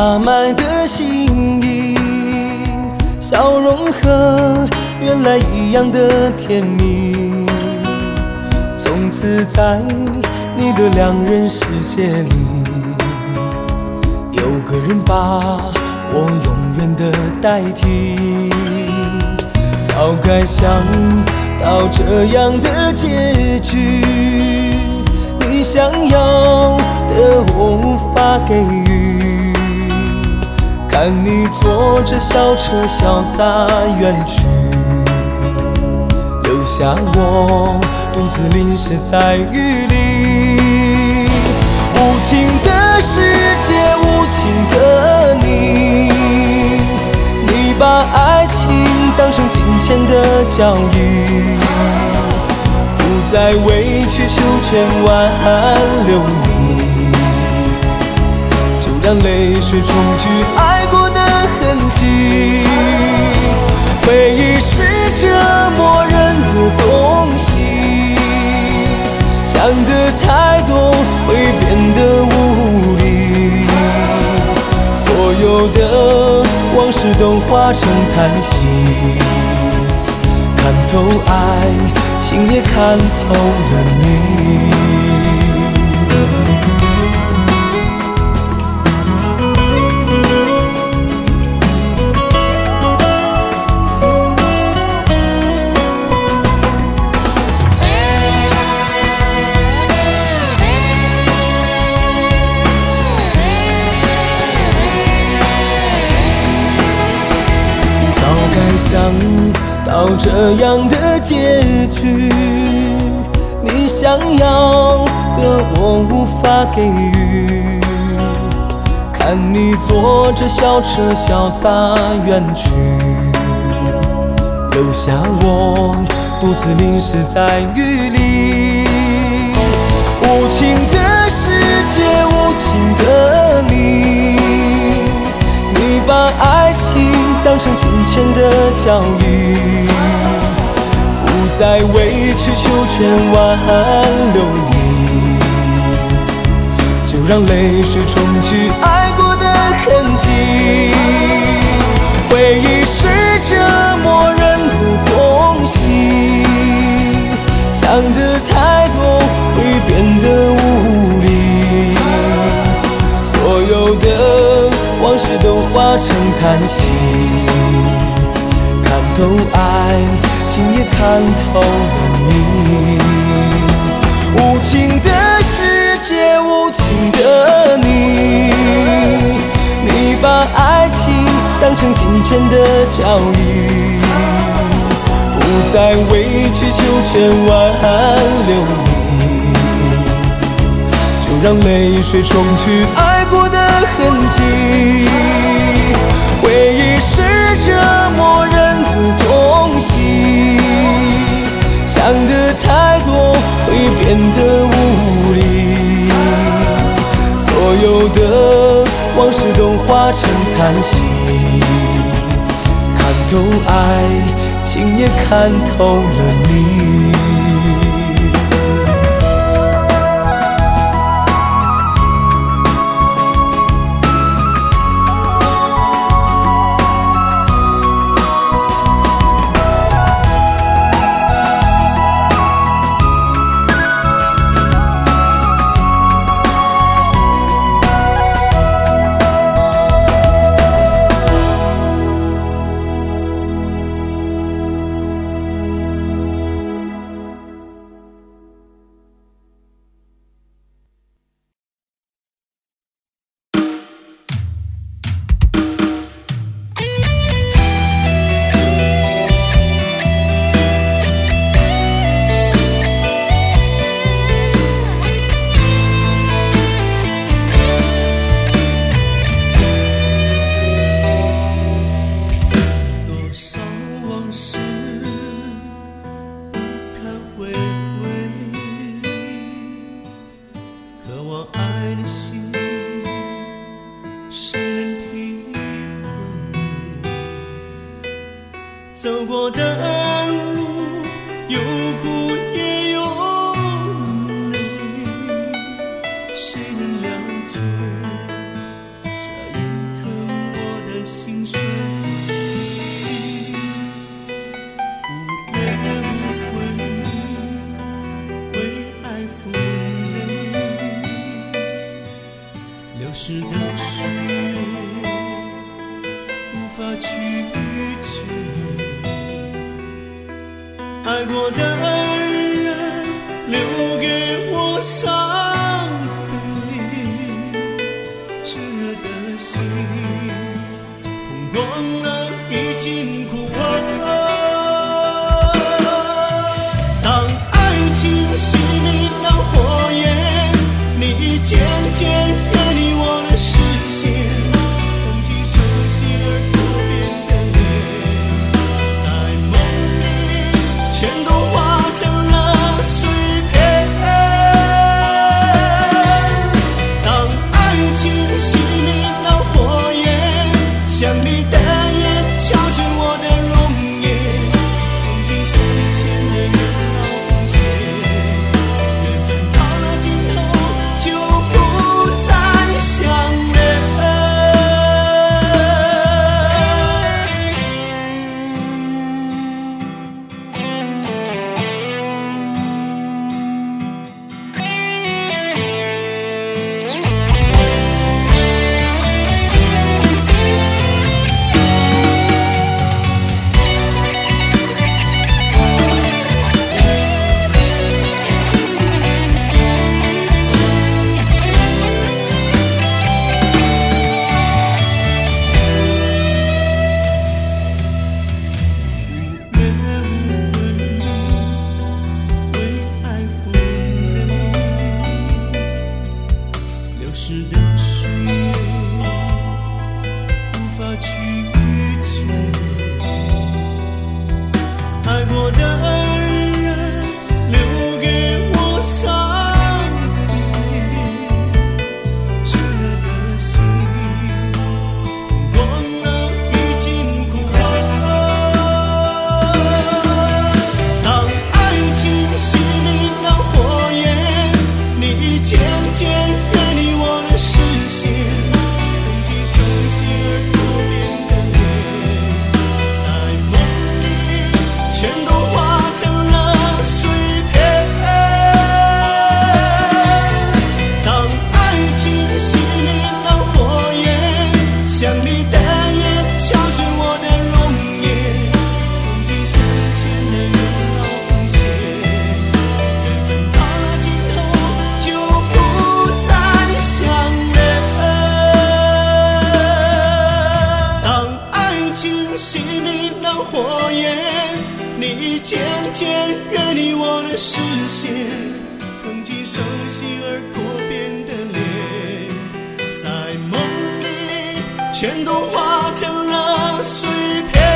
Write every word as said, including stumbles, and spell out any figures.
插满的心意，笑容和原来一样的甜蜜。从此在你的两人世界里，有个人把我永远的代替。早该想到这样的结局，你想要的我无法给予，看你坐着小车潇洒远去，留下我独自淋湿在雨里。无情的世界，无情的你，你把爱情当成金钱的交易，不再委曲求全挽留你，就让泪水冲去爱过的痕迹。回忆是折磨人的东西，想的太多会变得无力，所有的往事都化成叹息，看透爱情也看透了你。想到这样的结局，你想要的我无法给予，看你坐着小车潇洒远去，留下我独自淋湿在雨里。无情的世界，无情的你，你把爱情当成金钱的交易，不再委曲求全挽留你，就让泪水冲去爱过的痕迹。回忆是折磨人的东西，想的太多会变得无力，所有的往事都化成叹息，看透爱情也看透了你。无情的世界，无情的你，你把爱情当成金钱的交易，不再委曲求全挽留你，就让泪水冲去爱过的痕迹。回忆是折磨人的东西，想的太多会变得无力，所有的往事都化成叹息，看透爱情也看透了你。 走过的路有苦也有泪，谁能了解这一刻爱过的人留给我伤悲，炽热的心碰光了已经枯萎。当爱情熄灭，当火焰你渐渐远离我的视线，曾经熟悉而多变的脸，在梦里全都化成了碎片。当爱情熄灭，当火焰像你的眼敲碎我的容颜，曾经手牵的远老红线，缘分到了尽头就不再相恋。爱过的人留给我伤悲，炽热的心碰光了已经枯萎。当爱情熄灭，当火焰你渐渐远离我的视线，曾经熟悉而多变的脸，在梦里全都化成了碎片。当爱情熄灭，当火焰像你的眼敲碎我的容颜，曾经手牵的远老红线，缘分到了尽头就不再相恋。当爱情熄灭，当火焰你渐渐远离我的视线，曾经熟悉而多变的脸，在梦里全都化成了碎片。